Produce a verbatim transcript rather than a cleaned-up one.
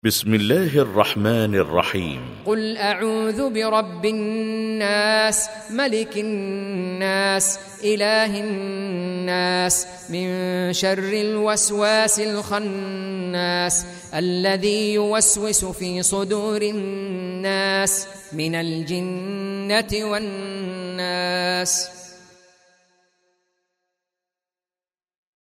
بسم الله الرحمن الرحيم. قل أعوذ برب الناس ملك الناس إله الناس من شر الوسواس الخناس الذي يوسوس في صدور الناس من الجنة والناس.